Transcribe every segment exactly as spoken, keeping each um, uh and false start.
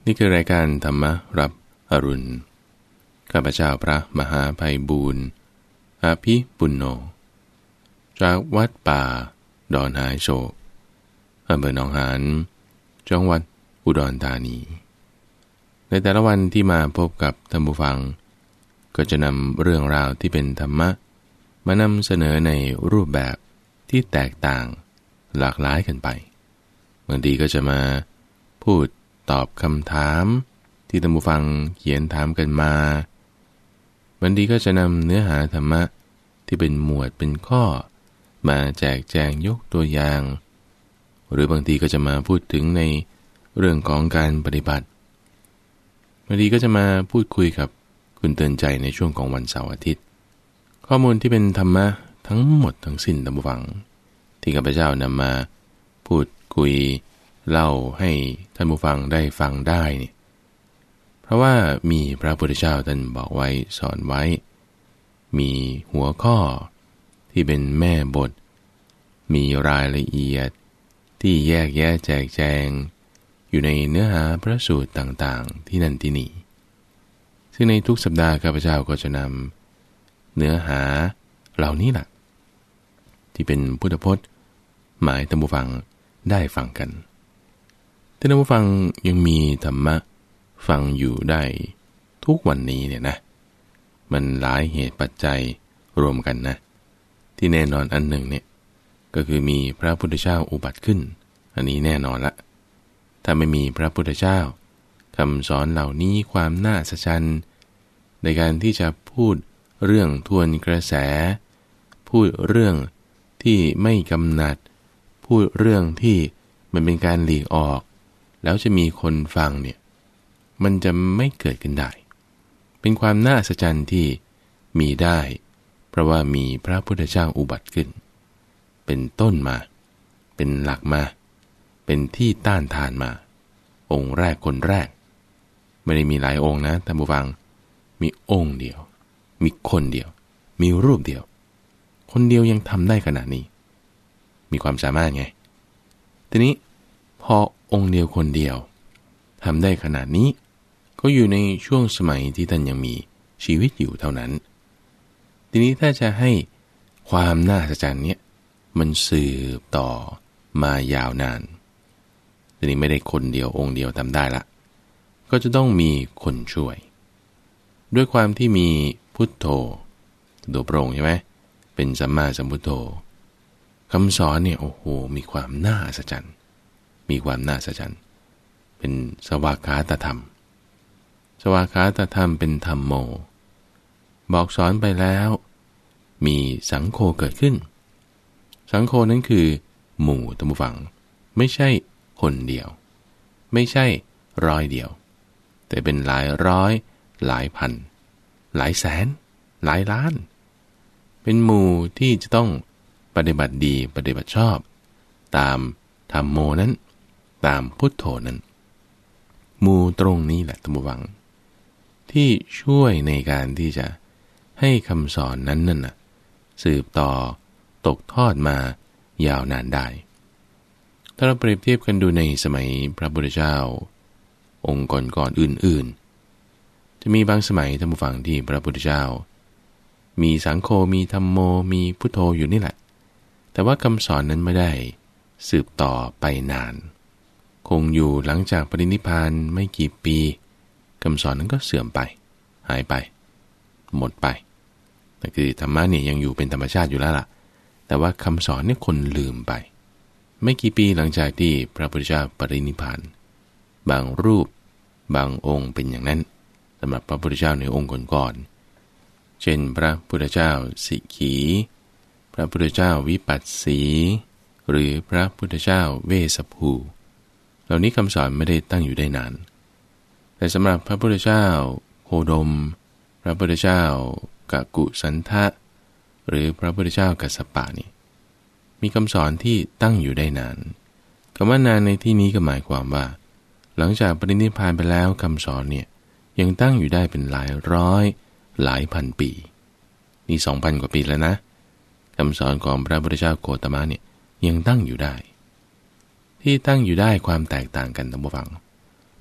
นี่คือรายการธรรมรับอรุณข้าพเจ้าพระมหาไพบูลย์อาภิปุณโญจากวัดป่าดอนหายโศกอำเภอหนองหานจังหวัดอุดรธานีในแต่ละวันที่มาพบกับท่านผู้ฟังก็จะนำเรื่องราวที่เป็นธรรมะมานำเสนอในรูปแบบที่แตกต่างหลากหลายกันไปบางทีก็จะมาพูดตอบคำถามที่ท่านผู้ฟังเขียนถามกันมาบางทีก็จะนำเนื้อหาธรรมะที่เป็นหมวดเป็นข้อมาแจกแจงยกตัวอย่างหรือบางทีก็จะมาพูดถึงในเรื่องของการปฏิบัติบางทีก็จะมาพูดคุยกับคุณเตือนใจในช่วงของวันเสาร์อาทิตย์ข้อมูลที่เป็นธรรมะทั้งหมดทั้งสิ้นท่านผู้ฟังที่ข้าพเจ้านำมาพูดคุยเล่าให้ท่านผู้ฟังได้ฟังได้เนี่ยเพราะว่ามีพระพุทธเจ้าท่านบอกไว้สอนไว้มีหัวข้อที่เป็นแม่บทมีรายละเอียดที่แยกแยะแจกแจงอยู่ในเนื้อหาพระสูตรต่างๆที่นั่นที่นี่ซึ่งในทุกสัปดาห์ข้าพเจ้าก็จะนำเนื้อหาเหล่านี้แหละที่เป็นพุทธพจน์หมายท่านผู้ฟังได้ฟังกันท่านผู้ฟังยังมีธรรมะฟังอยู่ได้ทุกวันนี้เนี่ยนะมันหลายเหตุปัจจัยรวมกันนะที่แน่นอนอันหนึ่งเนี่ยก็คือมีพระพุทธเจ้าอุบัติขึ้นอันนี้แน่นอนละถ้าไม่มีพระพุทธเจ้าคำสอนเหล่านี้ความน่าอัศจรรย์ในการที่จะพูดเรื่องทวนกระแสพูดเรื่องที่ไม่กำหนัดพูดเรื่องที่มันเป็นการหลีกออกแล้วจะมีคนฟังเนี่ยมันจะไม่เกิดขึ้นได้เป็นความน่าอัศจรรย์ที่มีได้เพราะว่ามีพระพุทธเจ้าอุบัติขึ้นเป็นต้นมาเป็นหลักมาเป็นที่ต้านทานมาองค์แรกคนแรกไม่ได้มีหลายองค์นะท่านผู้ฟังมีองค์เดียวมีคนเดียวมีรูปเดียวคนเดียวยังทำได้ขนาดนี้มีความสามารถไงทีนี้พอองค์เดียวคนเดียวทำได้ขนาดนี้ก็อยู่ในช่วงสมัยที่ท่านยังมีชีวิตอยู่เท่านั้นทีนี้ถ้าจะให้ความน่าอัศจรรย์เนี้ยมันสืบต่อมายาวนานทีนี้ไม่ได้คนเดียวองค์เดียวทำได้ละก็จะต้องมีคนช่วยด้วยความที่มีพุทโธตัวพระองค์ใช่ไหมเป็นสัมมาสัมพุทโธคำสอนเนี่ยโอ้โหมีความน่าอัศจรรย์มีความน่าอัศจรรย์เป็นสวากขาตธรรมสวากขาตธรรมเป็นธรรมโมบอกสอนไปแล้วมีสังโฆเกิดขึ้นสังโฆนั้นคือหมู่ท่านผู้ฟังไม่ใช่คนเดียวไม่ใช่ร้อยเดียวแต่เป็นหลายร้อยหลายพันหลายแสนหลายล้านเป็นหมู่ที่จะต้องปฏิบัติดีปฏิบัติชอบตามธรรมโมนั้นตามพุทโธนั้นหมู่ตรงนี้แหละท่านผู้ฟังที่ช่วยในการที่จะให้คำสอนนั้นนั่นน่ะสืบต่อตกทอดมายาวนานได้ถ้าเราเปรียบเทียบกันดูในสมัยพระพุทธเจ้าองค์ก่อนๆอื่นๆจะมีบางสมัยท่านผู้ฟังที่พระพุทธเจ้ามีสังโฆมีธรรมโมมีพุทโธอยู่นี่แหละแต่ว่าคำสอนนั้นไม่ได้สืบต่อไปนานคงอยู่หลังจากปรินิพพานไม่กี่ปีคำสอนนั้นก็เสื่อมไปหายไปหมดไปนั่นคือธรรมะเนี่ยยังอยู่เป็นธรรมชาติอยู่แล้วล่ะแต่ว่าคำสอนเนี่ยคนลืมไปไม่กี่ปีหลังจากที่พระพุทธเจ้าปรินิพพานบางรูปบางองค์เป็นอย่างนั้นสำหรับพระพุทธเจ้าในองค์ก่อนๆเช่นพระพุทธเจ้าสิขีพระพุทธเจ้าวิปัสสีหรือพระพุทธเจ้าเวสสภูเหล่านี้คำสอนไม่ได้ตั้งอยู่ได้นานแต่สำหรับพระพุทธเจ้าโคดมพระพุทธเจ้ากกุสันทะหรือพระพุทธเจ้ากัสสปะนี่มีคำสอนที่ตั้งอยู่ได้นานคำว่านานในที่นี้ก็หมายความว่าหลังจากปรินิพพานไปแล้วคำสอนเนี่ยยังตั้งอยู่ได้เป็นหลายร้อยหลายพันปีนี่สองพันกว่าปีแล้วนะคำสอนของพระพุทธเจ้าโคตมะเนี่ยยังตั้งอยู่ได้ที่ตั้งอยู่ได้ความแตกต่างกันท่านผู้ฟัง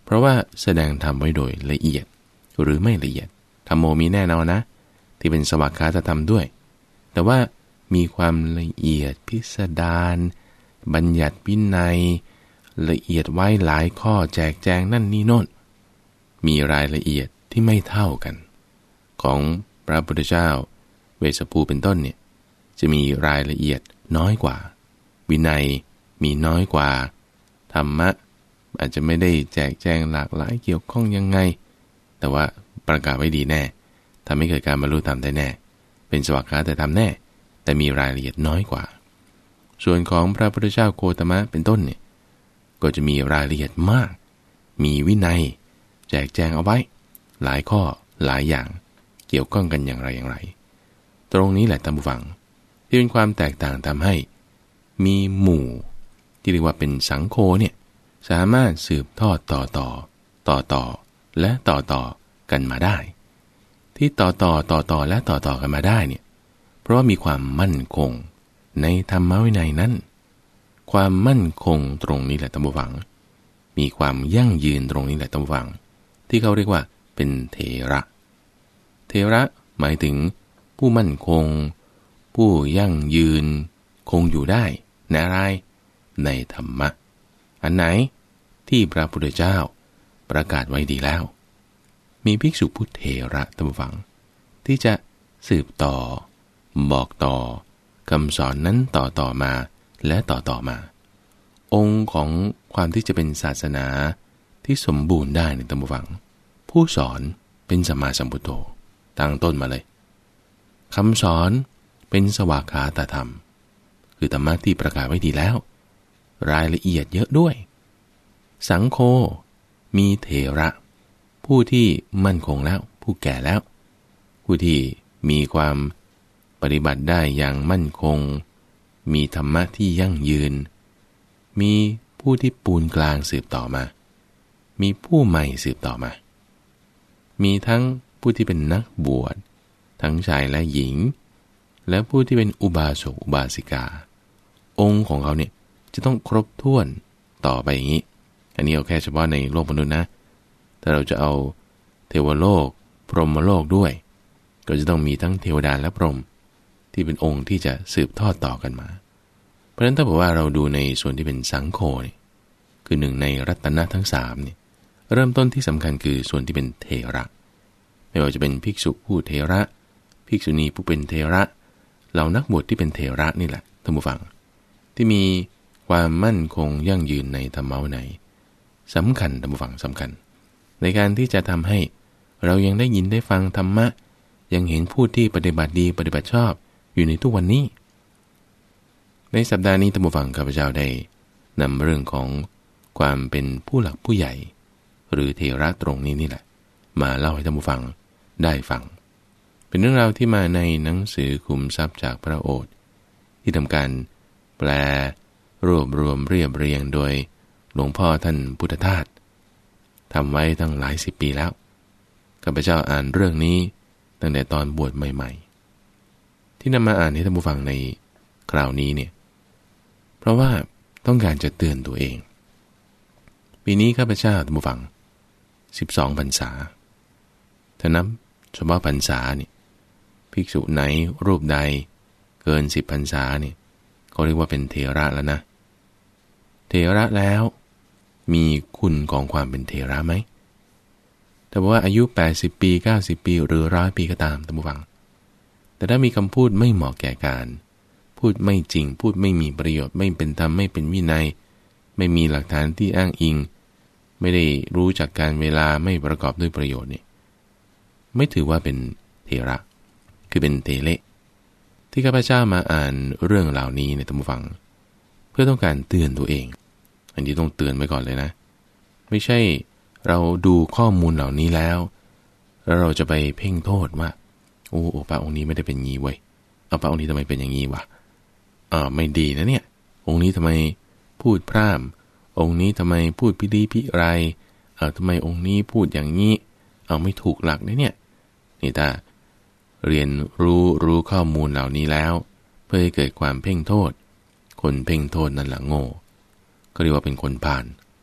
เพราะว่าแสดงธรรมไว้โดยละเอียดหรือไม่ละเอียดธัมโมมีแน่นอนนะที่เป็นสวากขาตธรรมด้วยแต่ว่ามีความละเอียดพิสดารบัญญัติวินัยละเอียดไว้หลายข้อแจกแจงนั่นนี่โน่นมีรายละเอียดที่ไม่เท่ากันของพระพุทธเจ้าเวสสภูเป็นต้นเนี่ยจะมีรายละเอียดน้อยกว่าวินัยมีน้อยกว่าธรรมะอาจจะไม่ได้แจกแจงหลากหลายเกี่ยวข้องยังไงแต่ว่าประกาศไว้ดีแน่ทำให้เกิดการบรรลุธรรมได้แน่เป็นสวากขาแต่ทำแน่แต่มีรายละเอียดน้อยกว่าส่วนของพระพุทธเจ้าโคตมะเป็นต้นเนี่ยก็จะมีรายละเอียดมากมีวินัยแจกแจงเอาไว้หลายข้อหลายอย่างเกี่ยวข้องกันอย่างไรอย่างไรตรงนี้แหละท่านผู้ฟังที่เป็นความแตกต่างทำให้มีหมู่ที่เรียกว่าเป็นสังโฆเนี่ยสามารถสืบทอดต่อต่อต่อต่อและต่อต่อกันมาได้ที่ต่อต่อต่อต่อและต่อต่อกันมาได้เนี่ยเพราะว่ามีความมั่นคงในธรรมวินัยนั้นความมั่นคงตรงนี้แหละท่านผู้ฟังมีความยั่งยืนตรงนี้แหละท่านผู้ฟังที่เขาเรียกว่าเป็นเถระเถระหมายถึงผู้มั่นคงผู้ยั่งยืนคงอยู่ได้ในอะไรในธรรมะอันไหนที่พระพุทธเจ้าประกาศไว้ดีแล้วมีภิกษุผู้เถระท่านผู้ฟังที่จะสืบต่อบอกต่อคำสอนนั้นต่อต่อมาและต่อต่อมาองค์ของความที่จะเป็นศาสนาที่สมบูรณ์ได้ในท่านผู้ฟังผู้สอนเป็นสัมมาสัมพุทโธตั้งต้นมาเลยคำสอนเป็นสวากขาตธรรมคือธรรมะที่ประกาศไว้ดีแล้วรายละเอียดเยอะด้วยสังโฆมีเถระผู้ที่มั่นคงแล้วผู้แก่แล้วผู้ที่มีความปฏิบัติได้อย่างมั่นคงมีธรรมะที่ยั่งยืนมีผู้ที่ปูนกลางสืบต่อมามีผู้ใหม่สืบต่อมามีทั้งผู้ที่เป็นนักบวชทั้งชายและหญิงและผู้ที่เป็นอุบาสกอุบาสิกาองค์ของเขาเนี่ยจะต้องครบถ้วนต่อไปอย่างนี้อันนี้เอาแค่เฉพาะในโลกมนุษย์นะแต่เราจะเอาเทวโลกพรหมโลกด้วยก็จะต้องมีทั้งเทวดาและพรหมที่เป็นองค์ที่จะสืบทอดต่อกันมาเพราะฉะนั้นถ้าบอกว่าเราดูในส่วนที่เป็นสังโฆนี่คือหนึ่งในรัตนะทั้งสามนี่เริ่มต้นที่สำคัญคือส่วนที่เป็นเถระไม่ว่าจะเป็นภิกษุผู้เถระภิกษุณีผู้เป็นเถระเหล่านักบวชที่เป็นเถระนี่แหละท่านผู้ฟังที่มีความมั่นคงยั่งยืนในธรรมะวินัยสำคัญท่านผู้ฟังสำคัญในการที่จะทำให้เรายังได้ยินได้ฟังธรรมะยังเห็นผู้ที่ปฏิบัติดีปฏิบัติชอบอยู่ในทุกวันนี้ในสัปดาห์นี้ท่านผู้ฟังข้าพเจ้าได้นำเรื่องของความเป็นผู้หลักผู้ใหญ่หรือเถระตรงนี้นี่แหละมาเล่าให้ท่านผู้ฟังได้ฟังเป็นเรื่องราวที่มาในหนังสือขุมทรัพย์จากพระโอษฐ์ที่ทำการแปลรวบรวมเรียบเรียงโดยหลวงพ่อท่านพุทธทาสทำไว้ตั้งหลายสิบปีแล้วข้าพเจ้าอ่านเรื่องนี้ตั้งแต่ตอนบวชใหม่ๆที่นำมาอ่านให้ท่านผู้ฟังในคราวนี้เนี่ยเพราะว่าต้องการจะเตือนตัวเองปีนี้ข้าพเจ้าท่านผู้ฟังสิบสองพรรษาถ้านับเฉพาะพรรษาเนี่ยภิกษุไหนรูปใดเกินสิบพรรษาเนี่ยเขาเรียกว่าเป็นเถระแล้วนะเถระแล้วมีคุณของความเป็นเถระไหมแต่ว่าอายุแปดสิบปีเก้าสิบปีหรือหนึ่งร้อยปีก็ตามท่านผู้ฟังแต่ถ้ามีคำพูดไม่เหมาะแก่การพูดไม่จริงพูดไม่มีประโยชน์ไม่เป็นธรรมไม่เป็นวินัยไม่มีหลักฐานที่อ้างอิงไม่ได้รู้จักการเวลาไม่ประกอบด้วยประโยชน์เนี่ยไม่ถือว่าเป็นเถระคือเป็นเถเละที่ข้าพเจ้ามาอ่านเรื่องเหล่านี้ในท่านผู้ฟังเพื่อต้องการเตือนตัวเองอันนี้ต้องเตือนไว้ก่อนเลยนะไม่ใช่เราดูข้อมูลเหล่านี้แล้วแล้วเราจะไปเพ่งโทษว่าโอ้โอพระองค์นี้ไม่ได้เป็นงี้เว้ยเอาพระองค์นี้ทำไมเป็นอย่างนี้วะอ่าไม่ดีนะเนี่ยองค์นี้ทำไมพูดพร่ำองค์นี้ทำไมพูดพิดีพิไรเออทำไมองค์นี้พูดอย่างนี้เอาไม่ถูกหลักนะเนี่ยนี่ถ้าเรียนรู้รู้ข้อมูลเหล่านี้แล้วเพื่อให้เกิดความเพ่งโทษคนเพ่งโทษนั่นแหละโง่ก็เรียกว่าเป็นคนผ่าน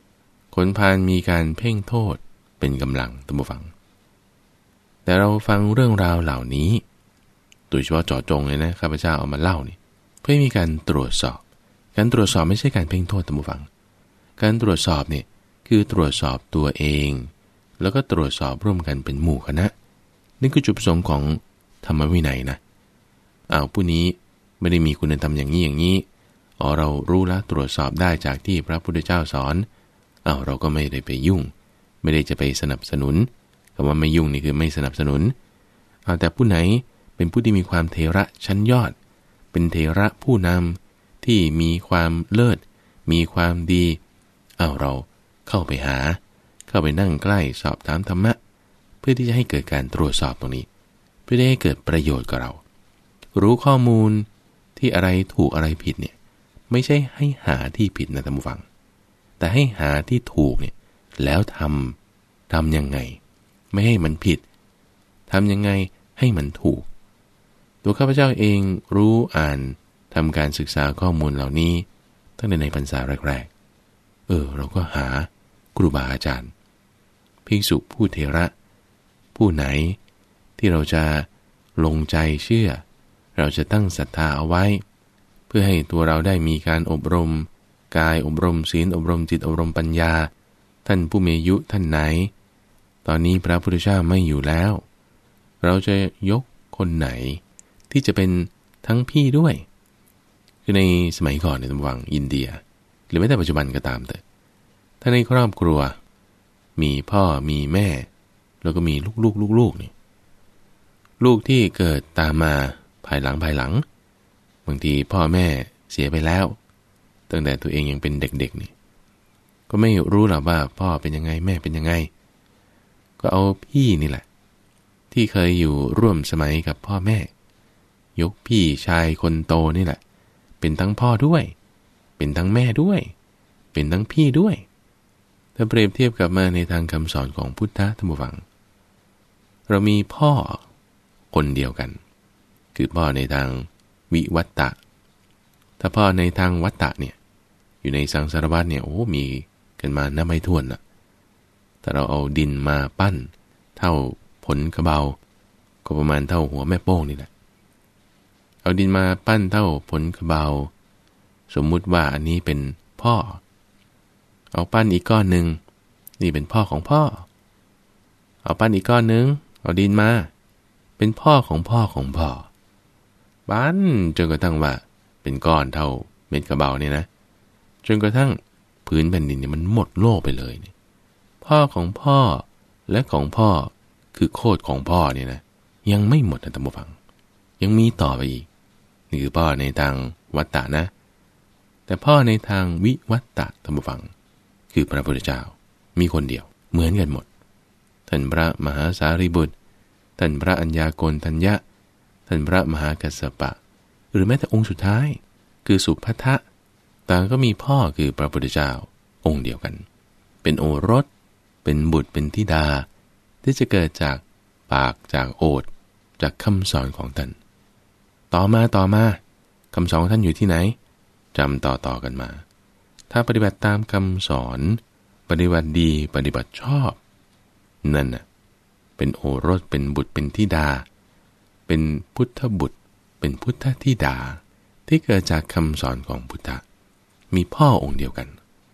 คนพาลมีการเพ่งโทษเป็นกำลังท่านผู้ฟังแต่เราฟังเรื่องราวเหล่านี้โดยเฉพาะเจาะจงเลยนะข้าพเจ้าเอามาเล่านี่เพื่อมีการตรวจสอบการตรวจสอบไม่ใช่การเพ่งโทษท่านผู้ฟังการตรวจสอบเนี่ยคือตรวจสอบตัวเองแล้วก็ตรวจสอบร่วมกันเป็นหมู่คณะนี่คือจุดประสงค์ของธรรมวินัยนะอ้าวผู้นี้ไม่ได้มีคุณธรรมอย่างนี้อย่างนี้อ๋อเรารู้แล้วตรวจสอบได้จากที่พระพุทธเจ้าสอนอ้าวเราก็ไม่ได้ไปยุ่งไม่ได้จะไปสนับสนุนคำว่าไม่ยุ่งนี่คือไม่สนับสนุนเอาแต่ผู้ไหนเป็นผู้ที่มีความเทระชั้นยอดเป็นเทระผู้นำที่มีความเลิศมีความดีอ้าวเราเข้าไปหาเข้าไปนั่งใกล้สอบถามธรรมะเพื่อที่จะให้เกิดการตรวจสอบตรงนี้เพื่อให้เกิดประโยชน์กับเรารู้ข้อมูลที่อะไรถูกอะไรผิดเนี่ยไม่ใช่ให้หาที่ผิดนะท่านผู้ฟังแต่ให้หาที่ถูกเนี่ยแล้วทำทำยังไงไม่ให้มันผิดทำยังไงให้มันถูกตัวข้าพเจ้าเองรู้อ่านทำการศึกษาข้อมูลเหล่านี้ตั้งแต่ในพรรษาแรกๆเออเราก็หาครูบาอาจารย์ภิกษุผู้เถระผู้ไหนที่เราจะลงใจเชื่อเราจะตั้งศรัทธาเอาไว้เพื่อให้ตัวเราได้มีการอบรมกายอบรมศีลอบรมจิตอบรมปัญญาท่านผู้มีอายุท่านไหนตอนนี้พระพุทธเจ้าไม่อยู่แล้วเราจะยกคนไหนที่จะเป็นทั้งพี่ด้วยคือในสมัยก่อนในตะวันอินเดียหรือแม้แต่ปัจจุบันก็ตามแต่ถ้าในครอบครัวมีพ่อมีแม่แล้วก็มีลูกๆลูกๆนี่ลูกที่เกิดตามมาภายหลังภายหลังบางทีพ่อแม่เสียไปแล้วตั้งแต่ตัวเองยังเป็นเด็กๆนี่ก็ไม่รู้หรอกว่าพ่อเป็นยังไงแม่เป็นยังไงก็เอาพี่นี่แหละที่เคยอยู่ร่วมสมัยกับพ่อแม่ยกพี่ชายคนโตนี่แหละเป็นทั้งพ่อด้วยเป็นทั้งแม่ด้วยเป็นทั้งพี่ด้วยถ้าเปรียบเทียบกับมาในทางคำสอนของพุทธะธรรมวังเรามีพ่อคนเดียวกันคือพ่อในทางวิวัตตะถ้าพ่อในทางวัตตะเนี่ยอยู่ในสังสารวัฏเนี่ยโอ้มีกันมานับไม่ถ้วนละแต่เราเอาดินมาปั้นเท่าผลกระเบาก็ประมาณเท่าหัวแม่โป้งนี่แหละเอาดินมาปั้นเท่าผลกระเบาสมมุติว่าอันนี้เป็นพ่อเอาปั้นอีกก้อนหนึ่งนี่เป็นพ่อของพ่อเอาปั้นอีกก้อนหนึ่งเอาดินมาเป็นพ่อของพ่อของพ่อปั้นจนกระทั่งว่าเป็นก้อนเท่าเม็ดกระเบาเนี่ยนะจนกระทั่งพื้นแผ่นดินเนี่ยมันหมดโลกไปเลยเนี่ยพ่อของพ่อและของพ่อคือโคตรของพ่อเนี่ยนะยังไม่หมดนะท่านผู้ฟังยังมีต่อไปอีกนี่คือพ่อในทางวัตตะนะแต่พ่อในทางวิวัตตะท่านผู้ฟังคือพระพุทธเจ้ามีคนเดียวเหมือนกันหมดท่านพระมหาสารีบุตรท่านพระอัญญาโกณทัญญะท่านพระมหากัสสปะหรือแม้แต่องค์สุดท้ายคือสุภัททะต่างก็มีพ่อคือพระพุทธเจ้าองค์เดียวกันเป็นโอรสเป็นบุตรเป็นธิดาที่จะเกิดจากปากจากโอษฐ์จากคำสอนของท่านต่อมาต่อมาคำสอนของท่านอยู่ที่ไหนจำต่อต่อกันมาถ้าปฏิบัติตามคำสอนปฏิบัติดีปฏิบัติชอบนั่นน่ะเป็นโอรสเป็นบุตรเป็นธิดาเป็นพุทธบุตรเป็นพุทธธิดาที่เกิดจากคำสอนของพุทธะมีพ่อองค์เดียวกัน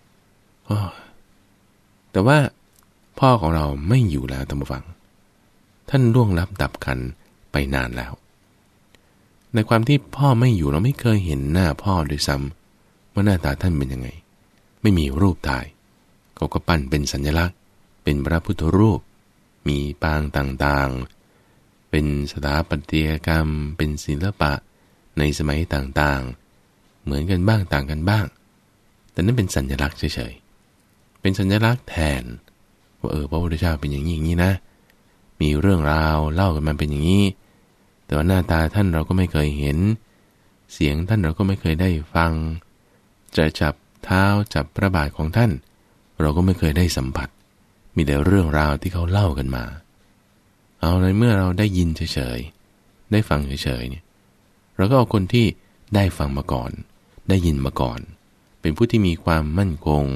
แต่ว่าพ่อของเราไม่อยู่แล้วท่านผู้ฟังท่านล่วงลับดับขันไปนานแล้วในความที่พ่อไม่อยู่เราไม่เคยเห็นหน้าพ่อด้วยซ้ำว่าหน้าตาท่านเป็นยังไงไม่มีรูปถ่ายเขาก็ปั้นเป็นสัญลักษณ์เป็นพระพุทธรูปมีปางต่างๆเป็นสถาปัตยกรรมเป็นศิลปะในสมัยต่างๆเหมือนกันบ้างต่างกันบ้างแต่นั่นเป็นสัญลักษณ์เฉยๆเป็นสัญลักษณ์แทนว่าเออพระพุทธเจ้าเป็นอย่างนี้อย่างนี้นะมีเรื่องราวเล่ากันมาเป็นอย่างนี้แต่ว่าหน้าตาท่านเราก็ไม่เคยเห็นเสียงท่านเราก็ไม่เคยได้ฟังจะจับเท้าจับพระบาทของท่านเราก็ไม่เคยได้สัมผัสมีแต่เรื่องราวที่เขาเล่ากันมาเอาในเมื่อเราได้ยินเฉยๆได้ฟังเฉยๆเนี่ยเราก็เอาคนที่ได้ฟังมาก่อนได้ยินมาก่อนเป็นผู้ที่มีความมั่นคง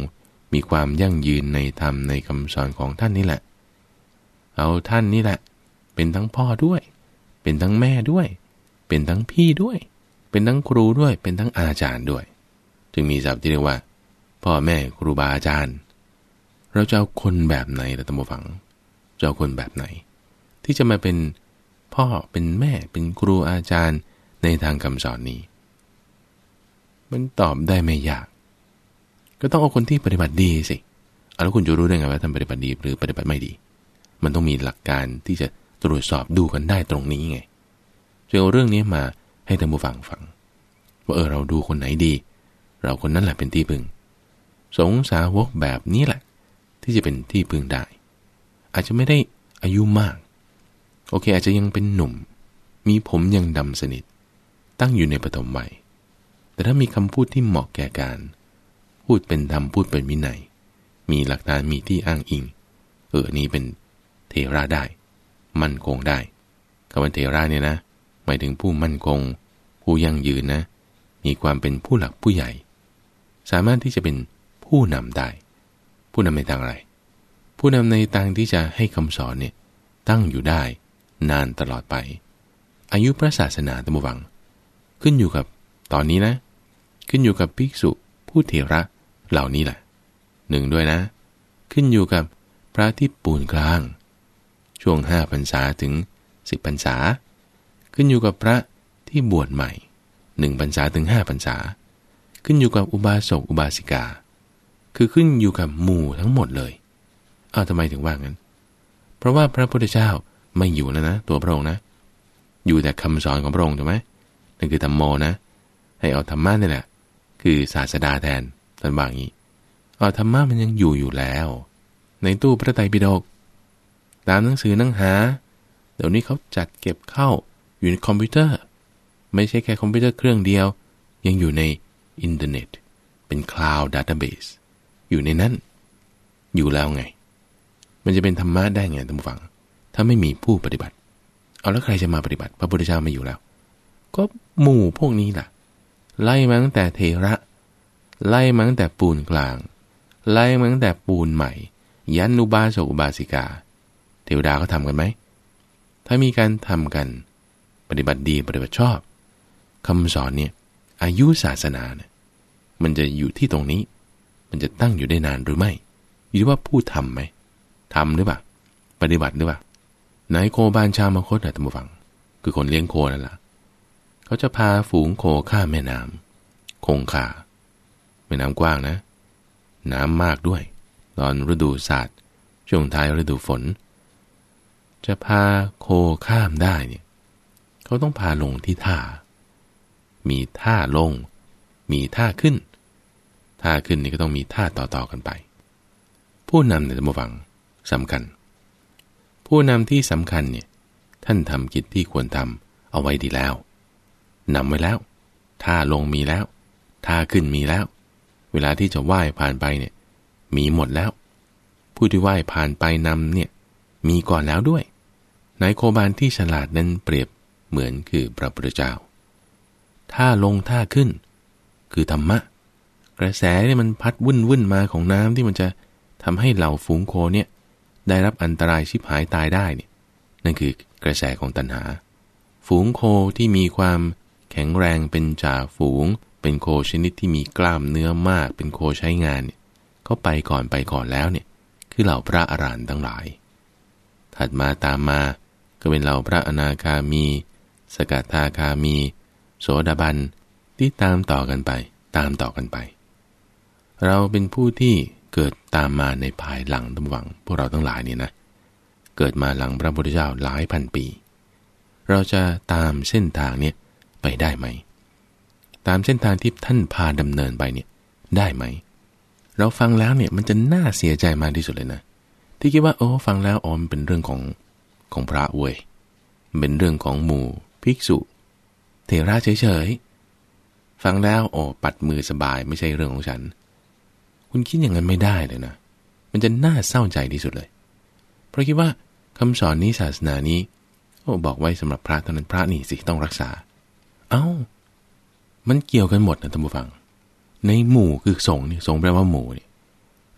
มีความยั่งยืนในธรรมในคำสอนของท่านนี่แหละเอาท่านนี่แหละเป็นทั้งพ่อด้วยเป็นทั้งแม่ด้วยเป็นทั้งพี่ด้วยเป็นทั้งครูด้วยเป็นทั้งอาจารย์ด้วยจึงมีศัพท์ที่เรียกว่าพ่อแม่ครูบาอาจารย์เราจะเอาคนแบบไหนล่ะท่านผู้ฟังจะเอาคนแบบไหนที่จะมาเป็นพ่อเป็นแม่เป็นครูอาจารย์ในทางคำสอนนี้มันตอบได้ไม่ยากก็ต้องเอาคนที่ปฏิบัติดีสิแล้วคุณจะรู้ได้ไงว่าท่านปฏิบัติดีหรือปฏิบัติไม่ดีมันต้องมีหลักการที่จะตรวจสอบดูกันได้ตรงนี้ไงจะเอาเรื่องนี้มาให้ท่านผู้ฟังฟังว่าเออเราดูคนไหนดีเราคนนั้นแหละเป็นที่พึ่งสงฆ์สาวกแบบนี้แหละที่จะเป็นที่พึ่งได้อาจจะไม่ได้อายุมากโอเคอาจจะยังเป็นหนุ่มมีผมยังดำสนิทตั้งอยู่ในปฐมวัยแต่ถ้ามีคำพูดที่เหมาะแก่การพูดเป็นธรรมพูดเป็นวินัยมีหลักฐานมีที่อ้างอิงเออนี่เป็นเทระได้มั่นคงได้คำว่าเทระเนี่ยนะหมายถึงผู้มั่นคงผู้ยั่งยืนนะมีความเป็นผู้หลักผู้ใหญ่สามารถที่จะเป็นผู้นำได้ผู้นำในทางอะไรผู้นำในทางที่จะให้คำสอนเนี่ยตั้งอยู่ได้นานตลอดไปอายุพระศาสนาตามวังขึ้นอยู่กับตอนนี้นะขึ้นอยู่กับภิกษุผู้เถระเหล่านี้แหละหนึ่งด้วยนะขึ้นอยู่กับพระที่ปูนกลางช่วงห้าพรรษาถึงสิบพรรษาขึ้นอยู่กับพระที่บวชใหม่หนึ่งพรรษาถึงห้าพรรษาขึ้นอยู่กับอุบาสกอุบาสิกาคือขึ้นอยู่กับหมู่ทั้งหมดเลยอ้าวทำไมถึงว่างั้นเพราะว่าพระพุทธเจ้าไม่อยู่แล้วนะตัวพระองค์นะอยู่แต่คำสอนของพระองค์ถูกไหมนั่นคือธรรมโมนะให้เอาธรรมะนี่แหละคือศาสดาแทนท่านว่าอย่างนี้เอาธรรมะมันยังอยู่อยู่แล้วในตู้พระไตรปิฎกตามหนังสือหนังหาเดี๋ยวนี้เขาจัดเก็บเข้าอยู่ในคอมพิวเตอร์ไม่ใช่แค่คอมพิวเตอร์เครื่องเดียวยังอยู่ในอินเทอร์เน็ตเป็นคลาวด์ดัตต้าเบสอยู่ในนั้นอยู่แล้วไงมันจะเป็นธรรมะได้ไงท่านผู้ฟังถ้าไม่มีผู้ปฏิบัติเอาแล้วใครจะมาปฏิบัติพระพุทธเจ้าไม่อยู่แล้วก็หมู่พวกนี้ล่ะไล่มาตั้งแต่เทระไล่มาตั้งแต่ปูนกลางไล่มาตั้งแต่ปูนใหม่ยันอุบาสกอุบาสิกาเทวดาเขาทำกันไหมถ้ามีการทำกันปฏิบัติดีปฏิบัติชอบคำสอนเนี่ยอายุศาสนาเนี่ยมันจะอยู่ที่ตรงนี้มันจะตั้งอยู่ได้นานหรือไม่อยู่ที่ว่าผู้ทำไหมทำหรือเปล่าปฏิบัติหรือเปล่าไหนโคบานชาวมคธนะท่านผู้ฟังคือคนเลี้ยงโคนั่นแหละเขาจะพาฝูงโคข้ามแม่น้ำคงคาแม่น้ำกว้างนะน้ำมากด้วยตอนฤดูศาสตร์ช่วงท้ายฤดูฝนจะพาโคข้ามได้เนี่ยเขาต้องพาลงที่ท่ามีท่าลงมีท่าขึ้นท่าขึ้นนี่ก็ต้องมีท่าต่อๆกันไปผู้นำในท่านผู้ฟังสำคัญผู้นำที่สำคัญเนี่ยท่านทำกิจที่ควรทำเอาไว้ดีแล้วนำไว้แล้วท่าลงมีแล้วท่าขึ้นมีแล้วเวลาที่จะไหว้ผ่านไปเนี่ยมีหมดแล้วผู้ที่ไหว้ผ่านไปนำเนี่ยมีก่อนแล้วด้วยนายโคบานที่ฉลาดนั้นเปรียบเหมือนคือพระพุทธเจ้าท่าลงท่าขึ้นคือธรรมะกระแสเนี่ยมันพัดวุ่นวุ่นมาของน้ำที่มันจะทำให้เหล่าฝูงโคเนี่ยได้รับอันตรายชิบหายตายได้เนี่ยนั่นคือกระแสของตัณหาฝูงโคที่มีความแข็งแรงเป็นจ่าฝูงเป็นโคชนิดที่มีกล้ามเนื้อมากเป็นโคใช้งานเนี่ยเขาไปก่อนไปก่อนแล้วเนี่ยคือเหล่าพระอรหันต์ทั้งหลายถัดมาตามมาก็เป็นเหล่าพระอนาคามีสกทาคามีโสดาบันที่ตามต่อกันไปตามต่อกันไปเราเป็นผู้ที่เกิดตามมาในภายหลังตั้งหวังพวกเราทั้งหลายเนี่ยนะเกิดมาหลังพระพุทธเจ้าหลายพันปีเราจะตามเส้นทางเนี่ยไปได้ไหมตามเส้นทางที่ท่านพาดำเนินไปเนี่ยได้ไหมเราฟังแล้วเนี่ยมันจะน่าเสียใจมากที่สุดเลยนะที่คิดว่าโอ้ฟังแล้วอ๋อมันเป็นเรื่องของของพระเว้ยเป็นเรื่องของหมู่ภิกษุเถระเฉยๆฟังแล้วโอ้ปัดมือสบายไม่ใช่เรื่องของฉันคุณคิดอย่างนั้นไม่ได้เลยนะมันจะน่าเศร้าใจที่สุดเลยเพราะคิดว่าคำสอนนี้ศาสนานี้โอ้บอกไว้สำหรับพระเท่านั้นพระนี่สิต้องรักษาเอ้ามันเกี่ยวกันหมดนะท่านผู้ฟังในหมู่คือสงฆ์นี่สงฆ์แปลว่าหมู่นี่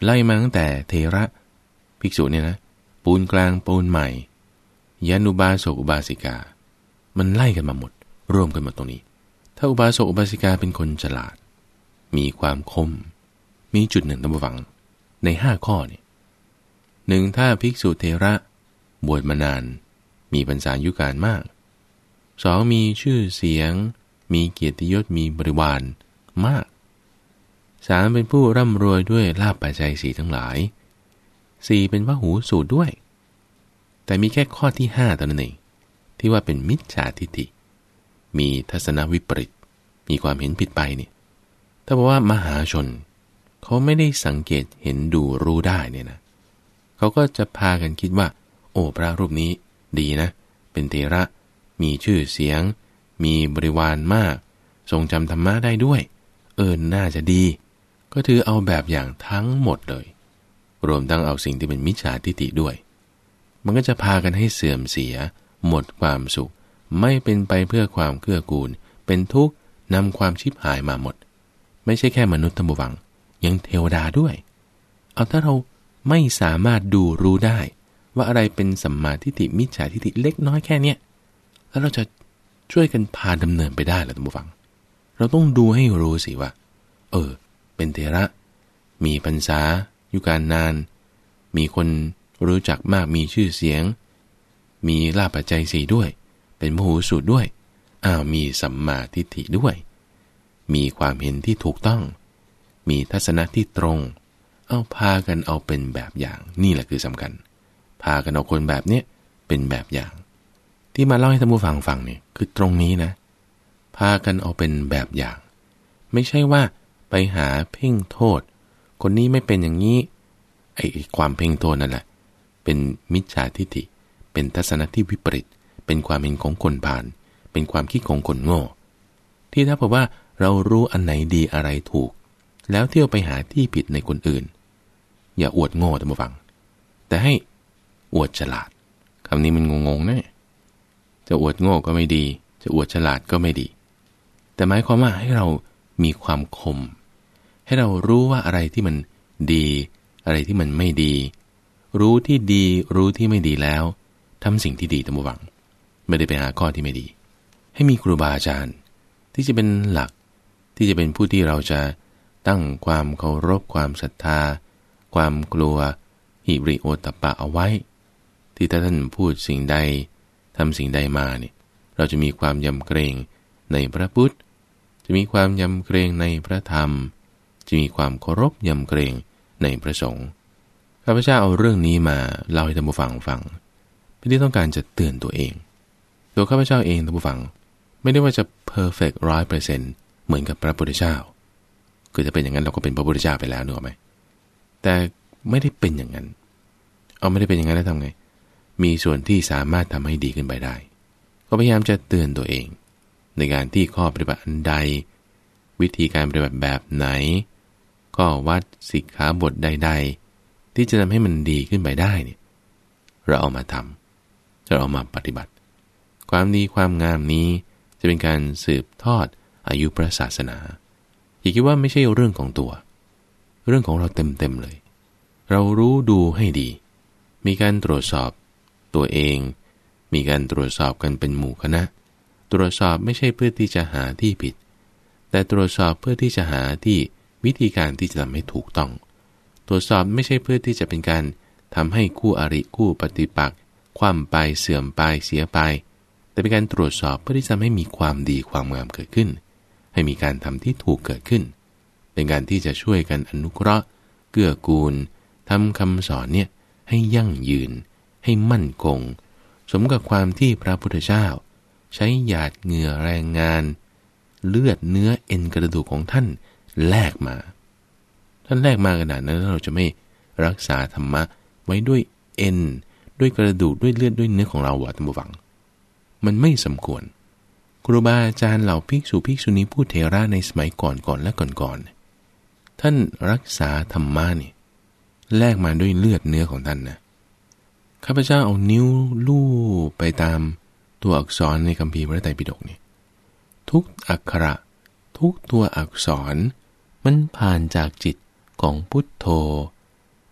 ไล่มาตั้งแต่เทระภิกษุเนี่ยนะปูนกลางปูนใหม่ยานุบาสกอุบาสิกามันไล่กันมาหมดรวมกันหมดตรงนี้ถ้าอุบาสกอุบาสิกาเป็นคนฉลาดมีความคมมีจุดหนึ่งต้องระวังในห้าข้อเนี่ยหนึ่งถ้าภิกษุเทระบวชมานานมีพรรษายุการมากสองมีชื่อเสียงมีเกียรติยศมีบริวารมากสามเป็นผู้ร่ำรวยด้วยลาภปัจจัยสี่ทั้งหลายสี่เป็นพหูสูตรด้วยแต่มีแค่ข้อที่ห้าเท่านั้นเองที่ว่าเป็นมิจฉาทิฏฐิมีทัศนวิปริตมีความเห็นผิดไปเนี่ยถ้าบอกว่ามหาชนเขาไม่ได้สังเกตเห็นดูรู้ได้เนี่ยนะเขาก็จะพากันคิดว่าโอ้พระรูปนี้ดีนะเป็นเถระมีชื่อเสียงมีบริวารมากทรงจำธรรมะได้ด้วยเอิญน่าจะดีก็ถือเอาแบบอย่างทั้งหมดเลยรวมทั้งเอาสิ่งที่เป็นมิจฉาทิฏฐิด้วยมันก็จะพากันให้เสื่อมเสียหมดความสุขไม่เป็นไปเพื่อความเกื้อกูลเป็นทุกข์นำความชิบหายมาหมดไม่ใช่แค่มนุษย์ทั้งปวงยังเทวดาด้วยเอาถ้าเราไม่สามารถดูรู้ได้ว่าอะไรเป็นสัมมาทิฏฐิมิจฉาทิฏฐิเล็กน้อยแค่เนี้ยแล้วเราจะช่วยกันพาดำเนินไปได้หรือท่านผู้ฟังเราต้องดูให้รู้สิว่าเออเป็นเถระมีพรรษาอยู่การนานมีคนรู้จักมากมีชื่อเสียงมีลาภปัจจัยสี่ด้วยเป็นมโหสูตรด้วยอ้าวมีสัมมาทิฏฐิด้วยมีความเห็นที่ถูกต้องมีทัศนะที่ตรงเอาพากันเอาเป็นแบบอย่างนี่แหละคือสำคัญพากันเอาคนแบบเนี้ยเป็นแบบอย่างที่มาเล่าให้ท่านผู้ฟังฟังเนี่ยคือตรงนี้นะพากันเอาเป็นแบบอย่างไม่ใช่ว่าไปหาเพ่งโทษคนนี้ไม่เป็นอย่างนี้ไอ้ความเพ่งโทษนั่นแหละเป็นมิจฉาทิฏฐิเป็นทัศนะที่วิปริตเป็นความเห็นของคนพาลเป็นความคิดของคนโง่ที่ถ้าบอกว่าเรารู้อันไหนดีอะไรถูกแล้วเที่ยวไปหาที่ผิดในคนอื่นอย่าอวดโง่ท่านผู้ฟังแต่ให้อวดฉลาดคำนี้มันงงๆนะจะอวดโง่ก็ไม่ดีจะอวดฉลาดก็ไม่ดีแต่หมายความว่าให้เรามีความคมให้เรารู้ว่าอะไรที่มันดีอะไรที่มันไม่ดีรู้ที่ดีรู้ที่ไม่ดีแล้วทำสิ่งที่ดีท่านผู้ฟังไม่ได้ไปหาข้อที่ไม่ดีให้มีครูบาอาจารย์ที่จะเป็นหลักที่จะเป็นผู้ที่เราจะตั้งความเคารพความศรัทธาความกลัวหิริโอตตัปปะเอาไว้ที่ถ้าท่านพูดสิ่งใดทำสิ่งใดมาเนี่ยเราจะมีความยำเกรงในพระพุทธจะมีความยำเกรงในพระธรรมจะมีความเคารพยำเกรงในพระสงฆ์ข้าพเจ้าเอาเรื่องนี้มาเล่าให้ท่านผู้ฟังฟังเพื่อที่ต้องการจะเตือนตัวเองตัวข้าพเจ้าเองท่านผู้ฟังไม่ได้ว่าจะเพอร์เฟกต์ร้อยเปอร์เซ็นต์เหมือนกับพระพุทธเจ้าคือถ้าเป็นอย่างนั้นเราก็เป็นพระพุทธเจ้าไปแล้วนึกออกไหมแต่ไม่ได้เป็นอย่างนั้นเอาไม่ได้เป็นอย่างนั้นแล้วทำไงมีส่วนที่สามารถทำให้ดีขึ้นไปได้ก็พยายามจะเตือนตัวเองในการที่ข้อปฏิบัติอันใดวิธีการปฏิบัติแบบไหนข้อวัดสิกขาบทใดๆที่จะทำให้มันดีขึ้นไปได้เนี่ยเราเอามาทำจะเอามาปฏิบัติความดีความงามนี้จะเป็นการสืบทอดอายุพระศาสนาอย่าคิดว่าไม่ใช่เรื่องของตัวเรื่องของเราเต็มๆเลยเรารู้ดูให้ดีมีการตรวจสอบตัวเองมีการตรวจสอบกันเป็นหมู่คณะตรวจสอบไม่ใช่เพื่อที่จะหาที่ผิดแต่ตรวจสอบเพื่อที่จะหาที่วิธีการที่จะทำให้ถูกต้องตรวจสอบไม่ใช่เพื่อที่จะเป็นการทำให้คู่อริคู่ปฏิปักษ์คว่ำไปเสื่อมไปเสียไปแต่เป็นการตรวจสอบเพื่อที่จะให้มีความดีความงามเกิดขึ้นให้มีการทำที่ถูกเกิดขึ้นเป็นการที่จะช่วยกันอนุเคราะห์เกื้อกูลทำคำสอนเนี่ยให้ยั่งยืนให้มั่นคงสมกับความที่พระพุทธเจ้าใช้หยาดเหงื่อแรงงานเลือดเนื้อเอ็นกระดูกของท่านแลกมาท่านแลกมาขนาดนั้นเราจะไม่รักษาธรรมะไว้ด้วยเอ็นด้วยกระดูกด้วยเลือดด้วยเนื้อของเราท่านผู้ฟังมันไม่สมควรครูบาอาจารย์เหล่าภิกษุภิกษุณีผู้เถระในสมัยก่อนก่อนและก่อนก่อนท่านรักษาธรรมะนี่แลกมาด้วยเลือดเนื้อของท่านนะข้าพเจ้าเอานิ้วลู่ไปตามตัวอักษรในคัมภีร์พระไตรปิฎกนี่ทุกอักขระทุกตัวอักษรมันผ่านจากจิตของพุทโธ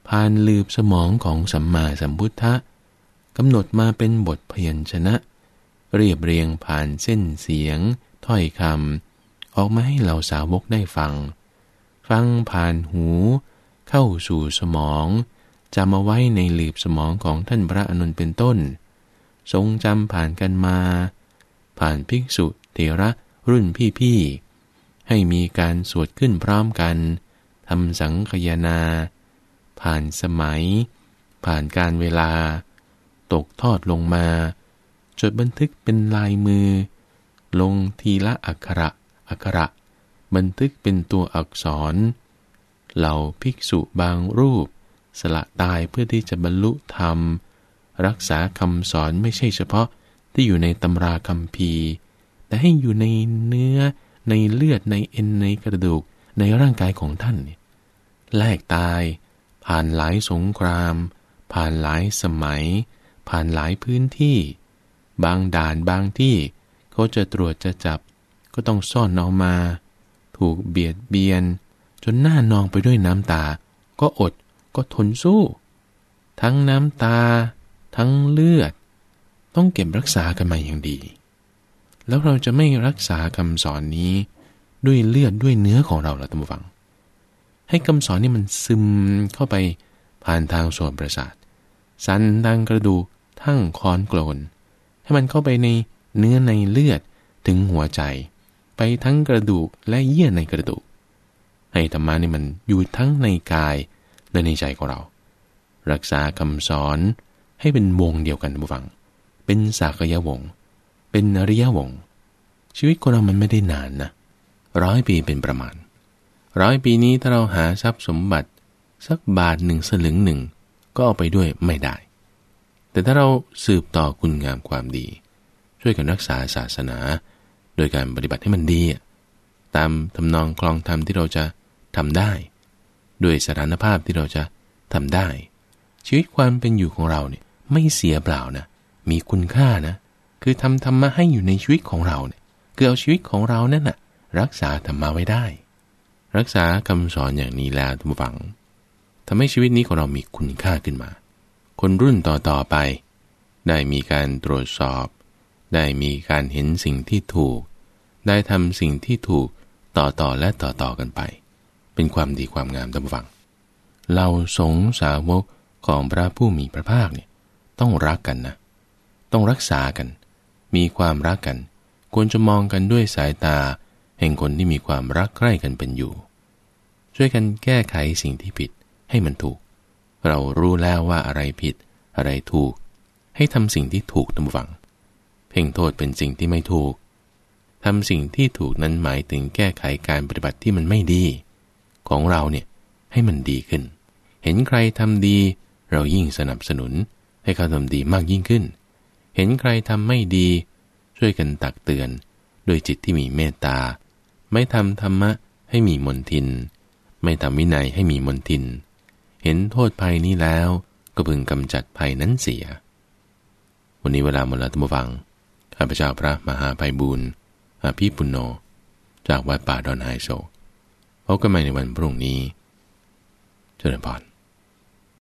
ผ่านลืบสมองของสัมมาสัมพุทธะกำหนดมาเป็นบทพยัญชนะเรียบเรียงผ่านเส้นเสียงถ้อยคำออกมาให้เหล่าสาวกได้ฟังฟังผ่านหูเข้าสู่สมองจำเอาไว้ในหลืบสมองของท่านพระอานนท์เป็นต้นทรงจำผ่านกันมาผ่านภิกษุเถระรุ่นพี่ๆให้มีการสวดขึ้นพร้อมกันทำสังคายนาผ่านสมัยผ่านการเวลาตกทอดลงมาจดบันทึกเป็นลายมือลงทีละอักขระอักขระบันทึกเป็นตัวอักษรเหล่าภิกษุบางรูปสละตายเพื่อที่จะบรรลุธรรมรักษาคำสอนไม่ใช่เฉพาะที่อยู่ในตำราคัมภีร์แต่ให้อยู่ในเนื้อในเลือดในเอ็นในกระดูกในร่างกายของท่านเนี่ยแลกตายผ่านหลายสงครามผ่านหลายสมัยผ่านหลายพื้นที่บางด่านบางที่เขาจะตรวจจะจับก็ต้องซ่อนเอามาถูกเบียดเบียนจนหน้านองไปด้วยน้ำตาก็อดก็ทนสู้ทั้งน้ำตาทั้งเลือดต้องเก็บรักษากันมาอย่างดีแล้วเราจะไม่รักษาคำสอนนี้ด้วยเลือดด้วยเนื้อของเราล่ะท่านผู้ฟังให้คำสอนนี่มันซึมเข้าไปผ่านทางส่วนประสาทสันทางกระดูกทั้งคอนโกลนให้มันเข้าไปในเนื้อในเลือดถึงหัวใจไปทั้งกระดูกและเยื่อในกระดูกให้ธรรมะนี่มันอยู่ทั้งในกายและในใจของเรารักษาคำสอนให้เป็นวงเดียวกันท่านผู้ฟังเป็นสากยวงศ์เป็นอริยวงศ์ชีวิตของเรามันไม่ได้นานนะร้อยปีเป็นประมาณร้อยปีนี้ถ้าเราหาทรัพย์สมบัติสักบาทหนึ่งสลึงหนึ่งก็เอาไปด้วยไม่ได้แต่ถ้าเราสืบต่อคุณงามความดีช่วยกันรักษาศาสนาโดยการปฏิบัติให้มันดีตามทำนองคลองธรรมที่เราจะทำได้ด้วยสถานภาพที่เราจะทำได้ชีวิตความเป็นอยู่ของเราเนี่ยไม่เสียเปล่านะมีคุณค่านะคือทำธรรมะให้อยู่ในชีวิตของเราเนี่ยคือเอาชีวิตของเรานั่นน่ะรักษาธรรมะไว้ได้รักษาคำสอนอย่างนี้แล้วท่านผู้ฟังทำให้ชีวิตนี้ของเรามีคุณค่าขึ้นมาคนรุ่นต่อๆไปได้มีการตรวจสอบได้มีการเห็นสิ่งที่ถูกได้ทำสิ่งที่ถูกต่อๆและต่อๆกันไปเป็นความดีความงามท่านผู้ฟังเราสงฆ์สาวกของพระผู้มีพระภาคเนี่ยต้องรักกันนะต้องรักษากันมีความรักกันควรจะมองกันด้วยสายตาแห่งคนที่มีความรักใคร่กันเป็นอยู่ช่วยกันแก้ไขสิ่งที่ผิดให้มันถูกเรารู้แล้วว่าอะไรผิดอะไรถูกให้ทำสิ่งที่ถูกท่านผู้ฟังเพ่งโทษเป็นสิ่งที่ไม่ถูกทำสิ่งที่ถูกนั้นหมายถึงแก้ไขการปฏิบัติที่มันไม่ดีของเราเนี่ยให้มันดีขึ้นเห็นใครทำดีเรายิ่งสนับสนุนให้เขาทำดีมากยิ่งขึ้นเห็นใครทำไม่ดีช่วยกันตักเตือนโดยจิตที่มีเมตตาไม่ทำธรรมะให้มีมนทินไม่ทำวินัยให้มีมนทินเห็นโทษภัยนี้แล้วก็พึงกำจัดภัยนั้นเสียวันนี้เวลาหมดแล้วท่านผู้ฟังข้าพเจ้าพระมหาไพบูลย์อภิปุณโญจากวัดป่าดอนไฮโซพบกันใหม่ในวันพรุ่งนี้เจริญพร